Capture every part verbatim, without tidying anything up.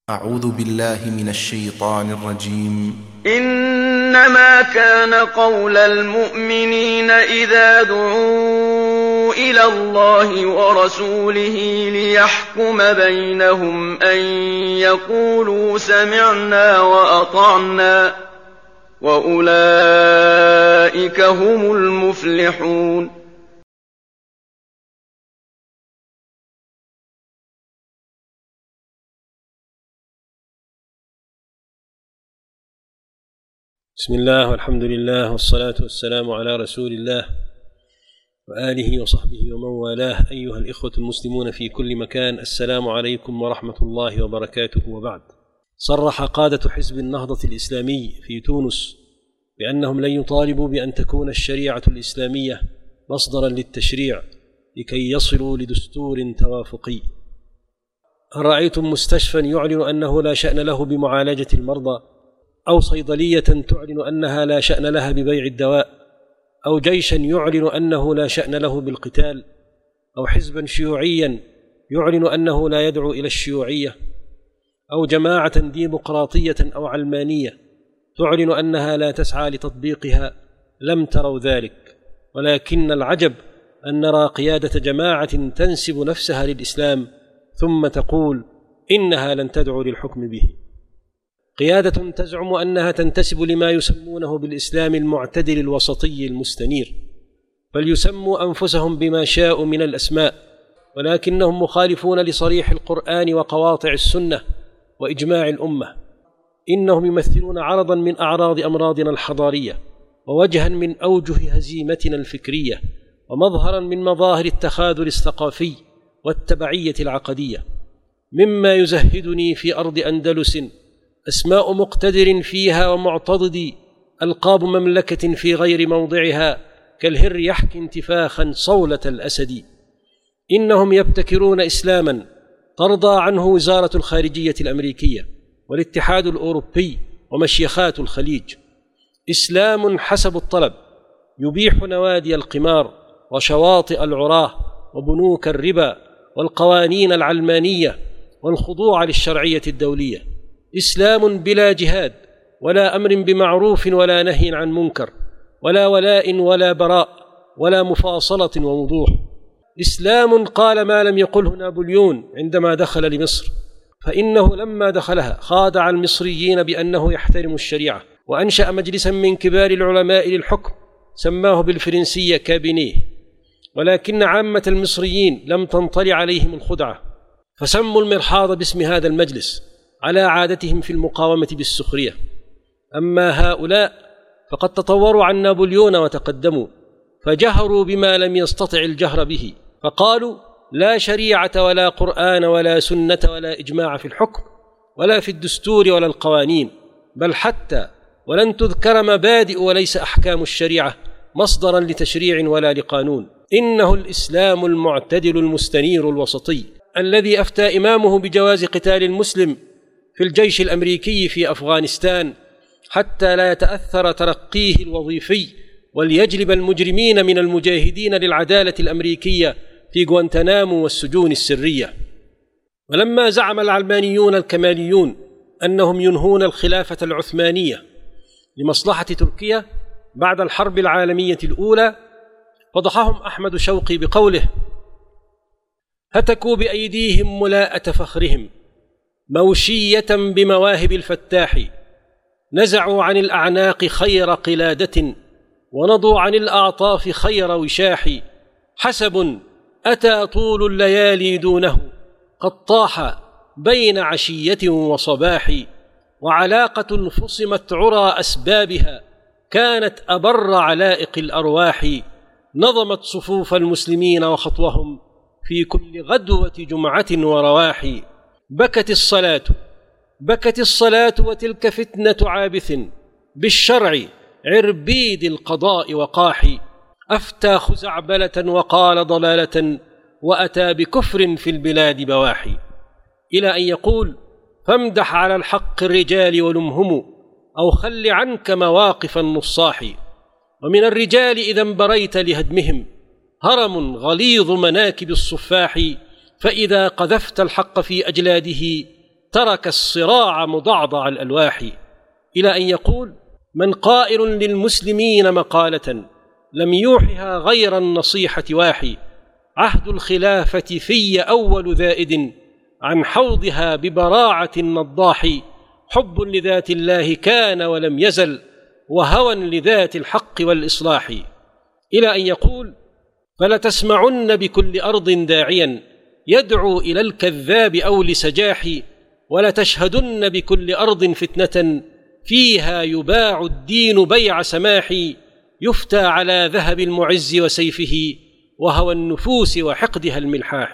أعوذ بالله من الشيطان الرجيم. إنما كان قول المؤمنين إذا دعوا إلى الله ورسوله ليحكم بينهم أن يقولوا سمعنا وأطعنا وأولئك هم المفلحون. بسم الله والحمد لله والصلاة والسلام على رسول الله وآله وصحبه ومن والاه. أيها الإخوة المسلمون في كل مكان، السلام عليكم ورحمة الله وبركاته. وبعد، صرح قادة حزب النهضة الإسلامي في تونس بأنهم لن يطالبوا بأن تكون الشريعة الإسلامية مصدرا للتشريع لكي يصلوا لدستور توافقي. هل رأيتم مستشفى يعلن أنه لا شأن له بمعالجة المرضى، أو صيدلية تعلن أنها لا شأن لها ببيع الدواء، أو جيشا يعلن أنه لا شأن له بالقتال، أو حزبا شيوعيا يعلن أنه لا يدعو إلى الشيوعية، أو جماعة ديمقراطية أو علمانية تعلن أنها لا تسعى لتطبيقها؟ لم تروا ذلك، ولكن العجب أن نرى قيادة جماعة تنسب نفسها للإسلام ثم تقول إنها لن تدعو للحكم به. قيادة تزعم أنها تنتسب لما يسمونه بالإسلام المعتدل الوسطي المستنير، فليسموا أنفسهم بما شاءوا من الأسماء، ولكنهم مخالفون لصريح القرآن وقواطع السنة وإجماع الأمة. إنهم يمثلون عرضا من أعراض أمراضنا الحضارية، ووجها من أوجه هزيمتنا الفكرية، ومظهرا من مظاهر التخاذل الثقافي والتبعية العقدية. مما يزهدني في أرض أندلس أسماء مقتدر فيها ومعتضد، ألقاب مملكة في غير موضعها، كالهر يحكي انتفاخا صولة الأسد. إنهم يبتكرون إسلاما ترضى عنه وزارة الخارجية الأمريكية والاتحاد الأوروبي ومشيخات الخليج. إسلام حسب الطلب يبيح نوادي القمار وشواطئ العراه وبنوك الربا والقوانين العلمانية والخضوع للشرعية الدولية. إسلام بلا جهاد ولا أمر بمعروف ولا نهي عن منكر ولا ولاء ولا براء ولا مفاصلة ووضوح. إسلام قال ما لم يقله نابليون عندما دخل لمصر، فإنه لما دخلها خادع المصريين بأنه يحترم الشريعة، وأنشأ مجلسا من كبار العلماء للحكم سماه بالفرنسية كابينيه، ولكن عامة المصريين لم تنطلي عليهم الخدعة، فسموا المرحاض باسم هذا المجلس على عادتهم في المقاومة بالسخرية. أما هؤلاء فقد تطوروا عن نابليون وتقدموا، فجهروا بما لم يستطع الجهر به، فقالوا لا شريعة ولا قرآن ولا سنة ولا إجماع في الحكم ولا في الدستور ولا القوانين، بل حتى ولن تذكر مبادئ وليس أحكام الشريعة مصدرا لتشريع ولا لقانون. إنه الإسلام المعتدل المستنير الوسطي الذي أفتى إمامه بجواز قتال المسلم في الجيش الأمريكي في أفغانستان حتى لا يتأثر ترقيه الوظيفي وليجلب المجرمين من المجاهدين للعدالة الأمريكية في غوانتنامو والسجون السرية. ولما زعم العلمانيون الكماليون أنهم ينهون الخلافة العثمانية لمصلحة تركيا بعد الحرب العالمية الأولى، فضحهم أحمد شوقي بقوله: هتكوا بأيديهم ملاءة فخرهم موشية بمواهب الفتاح، نزعوا عن الأعناق خير قلادة ونضوا عن الأعطاف خير وشاح. حسب أتى طول الليالي دونه قد طاح بين عشية وصباح، وعلاقة فصمت عرى أسبابها كانت أبر علائق الأرواح، نظمت صفوف المسلمين وخطوهم في كل غدوة جمعة ورواح. بكت الصلاة بكت الصلاة وتلك فتنة عابث بالشرع عربيد القضاء وقاح، أفتى خزعبلة وقال ضلالة وأتى بكفر في البلاد بواحي. إلى أن يقول: فامدح على الحق الرجال ولمهم أو خل عنك مواقف النصاح. ومن الرجال إذا انبريت لهدمهم هرم غليظ مناكب الصفاح، فإذا قذفت الحق في أجلاده ترك الصراع مضعضع الألواح، إلى أن يقول: من قائل للمسلمين مقالة لم يوحها غير النصيحة واحي، عهد الخلافة في أول ذائد عن حوضها ببراعة النضاح، حب لذات الله كان ولم يزل، وهوى لذات الحق والإصلاح، إلى أن يقول: فلتسمعن بكل أرض داعيا يدعو إلى الكذاب أو لسجاح، ولتشهدن بكل أرض فتنة فيها يباع الدين بيع سماح، يفتى على ذهب المعز وسيفه وهوى النفوس وحقدها الملحاح.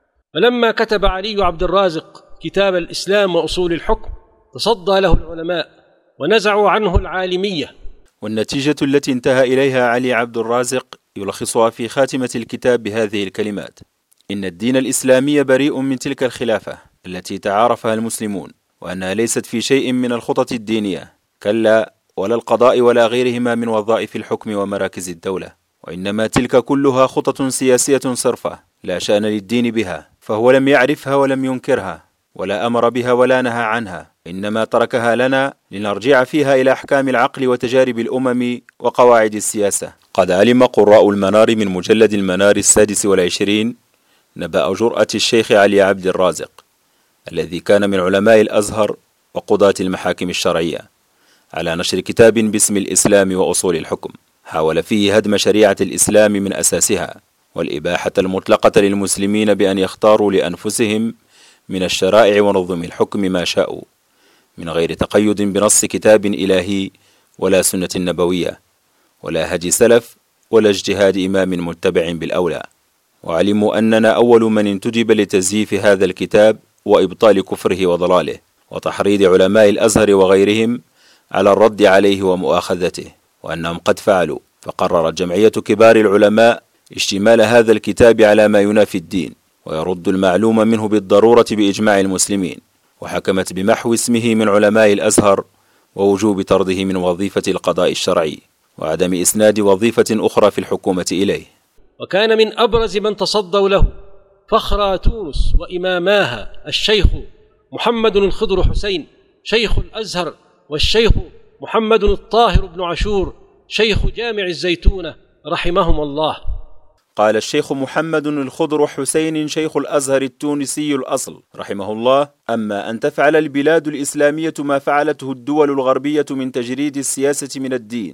فلما كتب علي عبد الرازق كتاب الإسلام وأصول الحكم تصدى له العلماء ونزعوا عنه العالمية. والنتيجة التي انتهى إليها علي عبد الرازق يلخصها في خاتمة الكتاب بهذه الكلمات: إن الدين الإسلامي بريء من تلك الخلافة التي تعارفها المسلمون، وأنها ليست في شيء من الخطط الدينية، كلا ولا القضاء ولا غيرهما من وظائف الحكم ومراكز الدولة، وإنما تلك كلها خطط سياسية صرفة لا شأن للدين بها، فهو لم يعرفها ولم ينكرها ولا أمر بها ولا نهى عنها، إنما تركها لنا لنرجع فيها إلى أحكام العقل وتجارب الأمم وقواعد السياسة. قد علم قراء المنار من مجلد المنار السادس والعشرين نبأ جرأة الشيخ علي عبد الرازق الذي كان من علماء الأزهر وقضاة المحاكم الشرعية على نشر كتاب باسم الإسلام وأصول الحكم، حاول فيه هدم شريعة الإسلام من أساسها، والإباحة المطلقة للمسلمين بأن يختاروا لأنفسهم من الشرائع ونظم الحكم ما شاءوا، من غير تقيد بنص كتاب إلهي ولا سنة نبوية ولا هدي سلف ولا اجتهاد إمام متبع بالأولى. وعلموا أننا أول من انتدب لتزييف هذا الكتاب وإبطال كفره وضلاله، وتحريض علماء الأزهر وغيرهم على الرد عليه ومؤاخذته، وأنهم قد فعلوا. فقررت جمعية كبار العلماء اشتمال هذا الكتاب على ما ينافي الدين ويرد المعلوم منه بالضرورة بإجماع المسلمين، وحكمت بمحو اسمه من علماء الأزهر ووجوب طرده من وظيفة القضاء الشرعي وعدم إسناد وظيفة أخرى في الحكومة إليه. وكان من أبرز من تصدوا له فخر تونس وإماماها الشيخ محمد الخضر حسين شيخ الأزهر، والشيخ محمد الطاهر بن عاشور شيخ جامع الزيتونة رحمهم الله. قال الشيخ محمد الخضر حسين شيخ الأزهر التونسي الأصل رحمه الله: أما أن تفعل البلاد الإسلامية ما فعلته الدول الغربية من تجريد السياسة من الدين،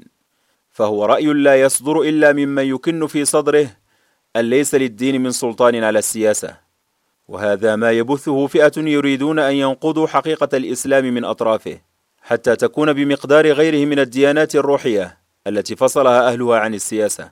فهو رأي لا يصدر إلا ممن يكن في صدره أن ليس للدين من سلطان على السياسة، وهذا ما يبثه فئة يريدون أن ينقضوا حقيقة الإسلام من أطرافه حتى تكون بمقدار غيره من الديانات الروحية التي فصلها أهلها عن السياسة،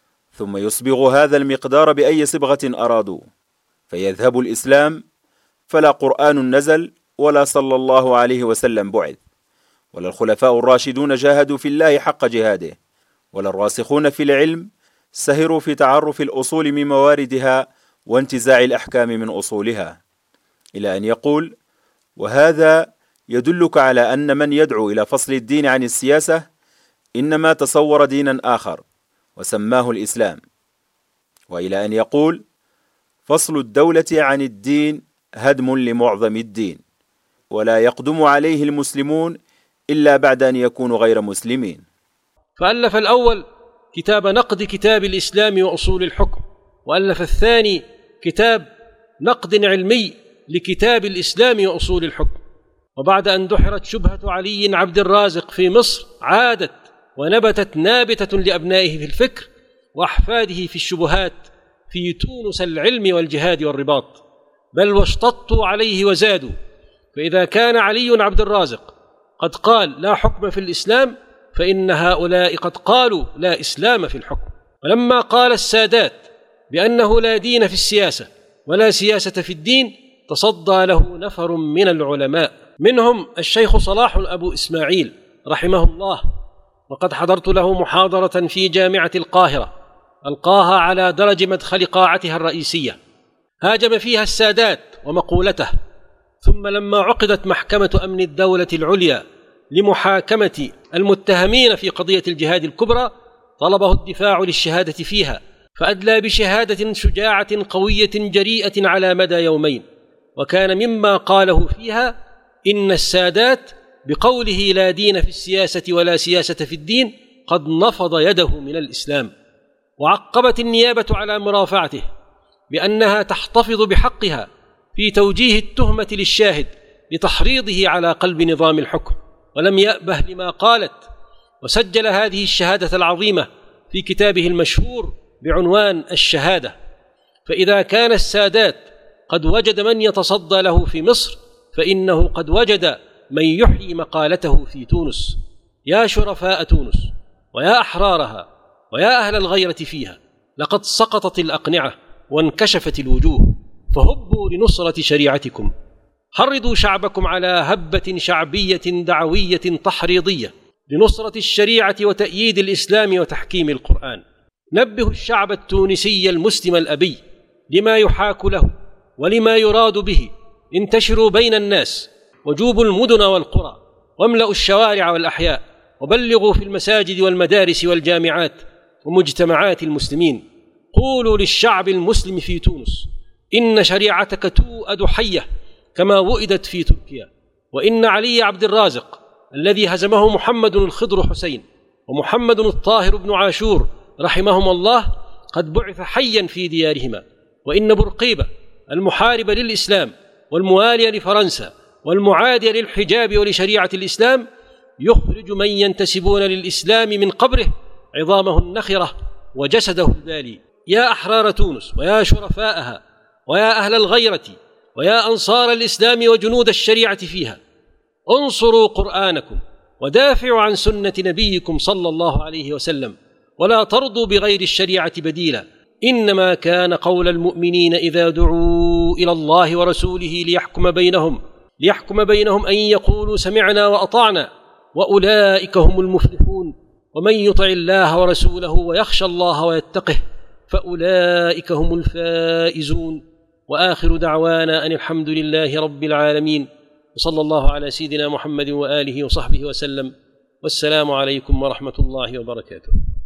ثم يصبغ هذا المقدار بأي صبغة أرادوا، فيذهب الإسلام فلا قرآن نزل ولا صلى الله عليه وسلم بعث، ولا الخلفاء الراشدون جاهدوا في الله حق جهاده، ولا الراسخون في العلم سهروا في تعرف الأصول من مواردها وانتزاع الأحكام من أصولها، إلى أن يقول: وهذا يدلك على أن من يدعو إلى فصل الدين عن السياسة إنما تصور دينا آخر وسماه الإسلام، وإلى أن يقول: فصل الدولة عن الدين هدم لمعظم الدين، ولا يقدم عليه المسلمون إلا بعد أن يكونوا غير مسلمين. فألف الأول كتاب نقد كتاب الإسلام وأصول الحكم، وألف الثاني كتاب نقد علمي لكتاب الإسلام وأصول الحكم. وبعد أن دحرت شبهة علي عبد الرازق في مصر عادت ونبتت نابتة لأبنائه في الفكر وأحفاده في الشبهات في تونس العلم والجهاد والرباط، بل واشتطوا عليه وزادوا. فإذا كان علي عبد الرازق قد قال لا حكم في الإسلام، فإن هؤلاء قد قالوا لا إسلام في الحكم. ولما قال السادات بأنه لا دين في السياسة ولا سياسة في الدين، تصدى له نفر من العلماء، منهم الشيخ صلاح أبو إسماعيل رحمه الله، وقد حضرت له محاضرة في جامعة القاهرة ألقاها على درج مدخل قاعتها الرئيسية، هاجم فيها السادات ومقولته. ثم لما عقدت محكمة أمن الدولة العليا لمحاكمة المتهمين في قضية الجهاد الكبرى، طلبه الدفاع للشهادة فيها، فأدلى بشهادة شجاعة قوية جريئة على مدى يومين، وكان مما قاله فيها إن السادات بقوله لا دين في السياسة ولا سياسة في الدين قد نفض يده من الإسلام. وعقبت النيابة على مرافعته بأنها تحتفظ بحقها في توجيه التهمة للشاهد لتحريضه على قلب نظام الحكم، ولم يأبه لما قالت، وسجل هذه الشهادة العظيمة في كتابه المشهور بعنوان الشهادة. فإذا كان السادات قد وجد من يتصدى له في مصر، فإنه قد وجد من يحيي مقالته في تونس. يا شرفاء تونس ويا أحرارها ويا أهل الغيرة فيها، لقد سقطت الأقنعة وانكشفت الوجوه، فهبوا لنصرة شريعتكم. حرضوا شعبكم على هبة شعبية دعوية تحريضية لنصرة الشريعة وتأييد الإسلام وتحكيم القرآن. نبهوا الشعب التونسي المسلم الأبي لما يحاك له ولما يراد به. انتشروا بين الناس وجوبوا المدن والقرى، واملأوا الشوارع والأحياء، وبلغوا في المساجد والمدارس والجامعات ومجتمعات المسلمين. قولوا للشعب المسلم في تونس إن شريعتك توأد حية كما وئدت في تركيا، وإن علي عبد الرازق الذي هزمه محمد الخضر حسين ومحمد الطاهر بن عاشور رحمهما الله قد بعث حيا في ديارهما، وإن برقيبة المحارب للإسلام والموالي لفرنسا والمعادي للحجاب ولشريعة الإسلام يخرج من ينتسبون للإسلام من قبره عظامه النخرة وجسده البالي. يا أحرار تونس ويا شرفاءها ويا أهل الغيرة ويا أنصار الإسلام وجنود الشريعة فيها، انصروا قرآنكم ودافعوا عن سنة نبيكم صلى الله عليه وسلم، ولا ترضوا بغير الشريعة بديلا. إنما كان قول المؤمنين إذا دعوا إلى الله ورسوله ليحكم بينهم ليحكم بينهم أن يقولوا سمعنا وأطعنا، وأولئك هم المفلحون. ومن يطع الله ورسوله ويخشى الله ويتقه فأولئك هم الفائزون. وآخر دعوانا أن الحمد لله رب العالمين، وصلى الله على سيدنا محمد وآله وصحبه وسلم، والسلام عليكم ورحمة الله وبركاته.